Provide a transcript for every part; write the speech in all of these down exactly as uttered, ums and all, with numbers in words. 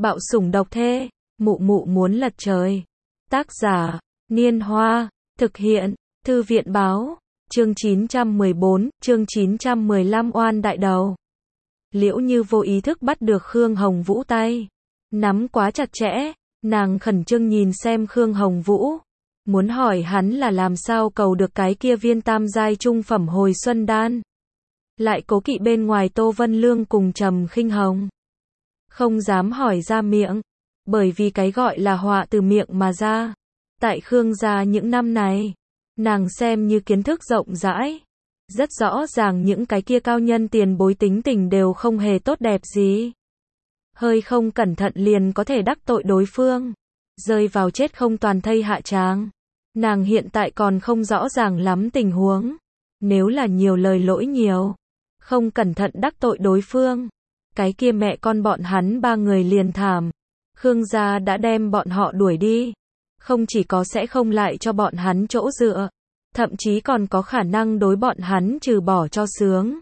Bạo sủng độc thê, mụ mụ muốn lật trời. Tác giả, Niên Hoa, thực hiện, Thư viện báo, chương chín trăm mười bốn, chương chín trăm mười lăm oan đại đầu. Liễu Như vô ý thức bắt được Khương Hồng Vũ tay, nắm quá chặt chẽ, nàng khẩn trương nhìn xem Khương Hồng Vũ, muốn hỏi hắn là làm sao cầu được cái kia viên tam giai trung phẩm hồi xuân đan. Lại cố kỵ bên ngoài Tô Vân Lương cùng Trầm Khinh Hồng, không dám hỏi ra miệng, bởi vì cái gọi là họa từ miệng mà ra. Tại Khương gia những năm này, nàng xem như kiến thức rộng rãi, rất rõ ràng những cái kia cao nhân tiền bối tính tình đều không hề tốt đẹp gì. Hơi không cẩn thận liền có thể đắc tội đối phương, rơi vào chết không toàn thây hạ tràng. Nàng hiện tại còn không rõ ràng lắm tình huống, nếu là nhiều lời lỗi nhiều, không cẩn thận đắc tội đối phương, cái kia mẹ con bọn hắn ba người liền thảm. Khương gia đã đem bọn họ đuổi đi, không chỉ có sẽ không lại cho bọn hắn chỗ dựa, thậm chí còn có khả năng đối bọn hắn trừ bỏ cho sướng.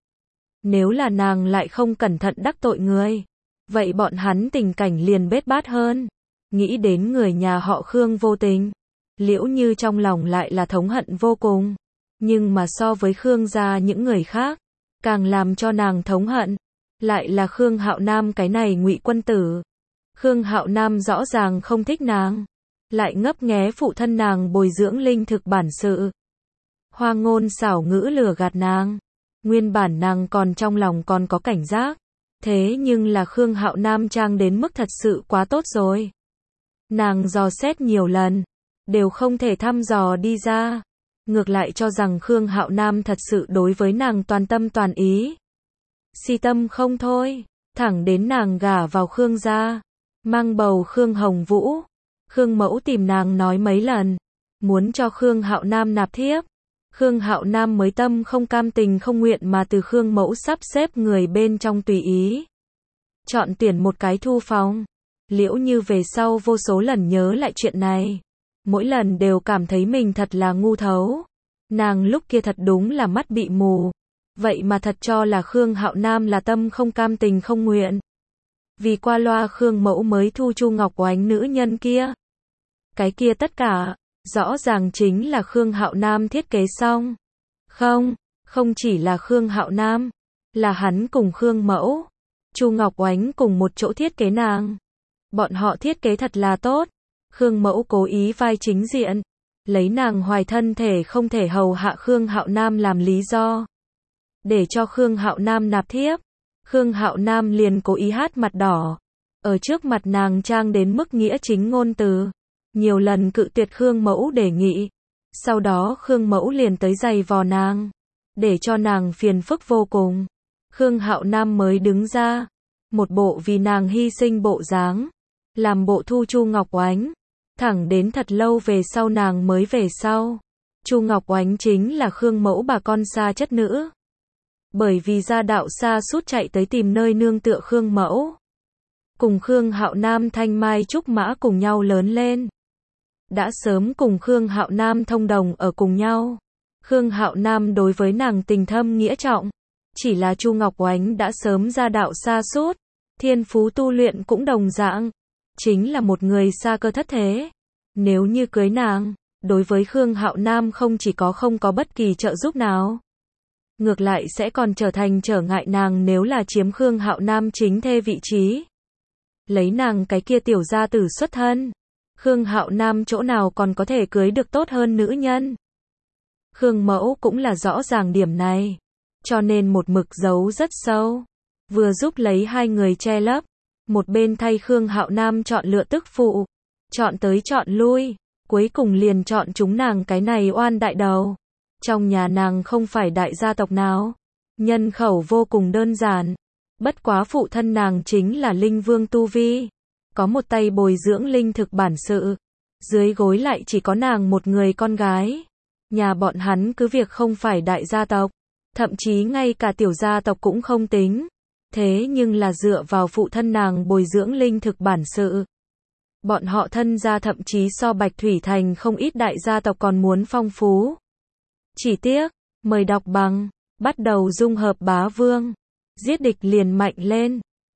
Nếu là nàng lại không cẩn thận đắc tội người, vậy bọn hắn tình cảnh liền bết bát hơn. Nghĩ đến người nhà họ Khương vô tình, Liễu Như trong lòng lại là thống hận vô cùng. Nhưng mà so với Khương gia những người khác, càng làm cho nàng thống hận, lại là Khương Hạo Nam cái này ngụy quân tử. Khương Hạo Nam rõ ràng không thích nàng, lại ngấp nghé phụ thân nàng bồi dưỡng linh thực bản sự. Hoa ngôn xảo ngữ lừa gạt nàng, nguyên bản nàng còn trong lòng còn có cảnh giác. Thế nhưng là Khương Hạo Nam trang đến mức thật sự quá tốt rồi. Nàng dò xét nhiều lần, đều không thể thăm dò đi ra. Ngược lại cho rằng Khương Hạo Nam thật sự đối với nàng toàn tâm toàn ý. Si tâm không thôi, thẳng đến nàng gả vào Khương gia, mang bầu Khương Hồng Vũ. Khương mẫu tìm nàng nói mấy lần, muốn cho Khương Hạo Nam nạp thiếp. Khương Hạo Nam mới tâm không cam tình không nguyện mà từ Khương mẫu sắp xếp người bên trong tùy ý chọn tuyển một cái thu phòng. Liễu Như về sau vô số lần nhớ lại chuyện này, mỗi lần đều cảm thấy mình thật là ngu thấu. Nàng lúc kia thật đúng là mắt bị mù, vậy mà thật cho là Khương Hạo Nam là tâm không cam tình không nguyện. Vì qua loa Khương mẫu mới thu Chu Ngọc Oánh nữ nhân kia. Cái kia tất cả, rõ ràng chính là Khương Hạo Nam thiết kế xong. Không, không chỉ là Khương Hạo Nam, là hắn cùng Khương mẫu, Chu Ngọc Oánh cùng một chỗ thiết kế nàng. Bọn họ thiết kế thật là tốt. Khương mẫu cố ý vai chính diện, lấy nàng hoài thân thể không thể hầu hạ Khương Hạo Nam làm lý do, để cho Khương Hạo Nam nạp thiếp. Khương Hạo Nam liền cố ý hát mặt đỏ, ở trước mặt nàng trang đến mức nghĩa chính ngôn từ, nhiều lần cự tuyệt Khương mẫu đề nghị. Sau đó Khương mẫu liền tới giày vò nàng, để cho nàng phiền phức vô cùng. Khương Hạo Nam mới đứng ra, một bộ vì nàng hy sinh bộ dáng, làm bộ thu Chu Ngọc Oánh. Thẳng đến thật lâu về sau nàng mới về sau. Chu Ngọc Oánh chính là Khương mẫu bà con xa chất nữ. Bởi vì gia đạo xa sút chạy tới tìm nơi nương tựa Khương mẫu. Cùng Khương Hạo Nam thanh mai trúc mã cùng nhau lớn lên. Đã sớm cùng Khương Hạo Nam thông đồng ở cùng nhau. Khương Hạo Nam đối với nàng tình thâm nghĩa trọng. Chỉ là Chu Ngọc Oánh đã sớm gia đạo xa sút, thiên phú tu luyện cũng đồng dạng, chính là một người xa cơ thất thế. Nếu như cưới nàng, đối với Khương Hạo Nam không chỉ có không có bất kỳ trợ giúp nào, ngược lại sẽ còn trở thành trở ngại nàng nếu là chiếm Khương Hạo Nam chính thê vị trí. Lấy nàng cái kia tiểu gia tử xuất thân, Khương Hạo Nam chỗ nào còn có thể cưới được tốt hơn nữ nhân. Khương mẫu cũng là rõ ràng điểm này, cho nên một mực giấu rất sâu, vừa giúp lấy hai người che lấp, một bên thay Khương Hạo Nam chọn lựa tức phụ, chọn tới chọn lui, cuối cùng liền chọn chúng nàng cái này oan đại đầu. Trong nhà nàng không phải đại gia tộc nào, nhân khẩu vô cùng đơn giản, bất quá phụ thân nàng chính là linh vương tu vi, có một tay bồi dưỡng linh thực bản sự, dưới gối lại chỉ có nàng một người con gái. Nhà bọn hắn cứ việc không phải đại gia tộc, thậm chí ngay cả tiểu gia tộc cũng không tính, thế nhưng là dựa vào phụ thân nàng bồi dưỡng linh thực bản sự. Bọn họ thân gia thậm chí so Bạch Thủy Thành không ít đại gia tộc còn muốn phong phú. Chỉ tiếc, mời đọc bằng, bắt đầu dung hợp bá vương, giết địch liền mạnh lên.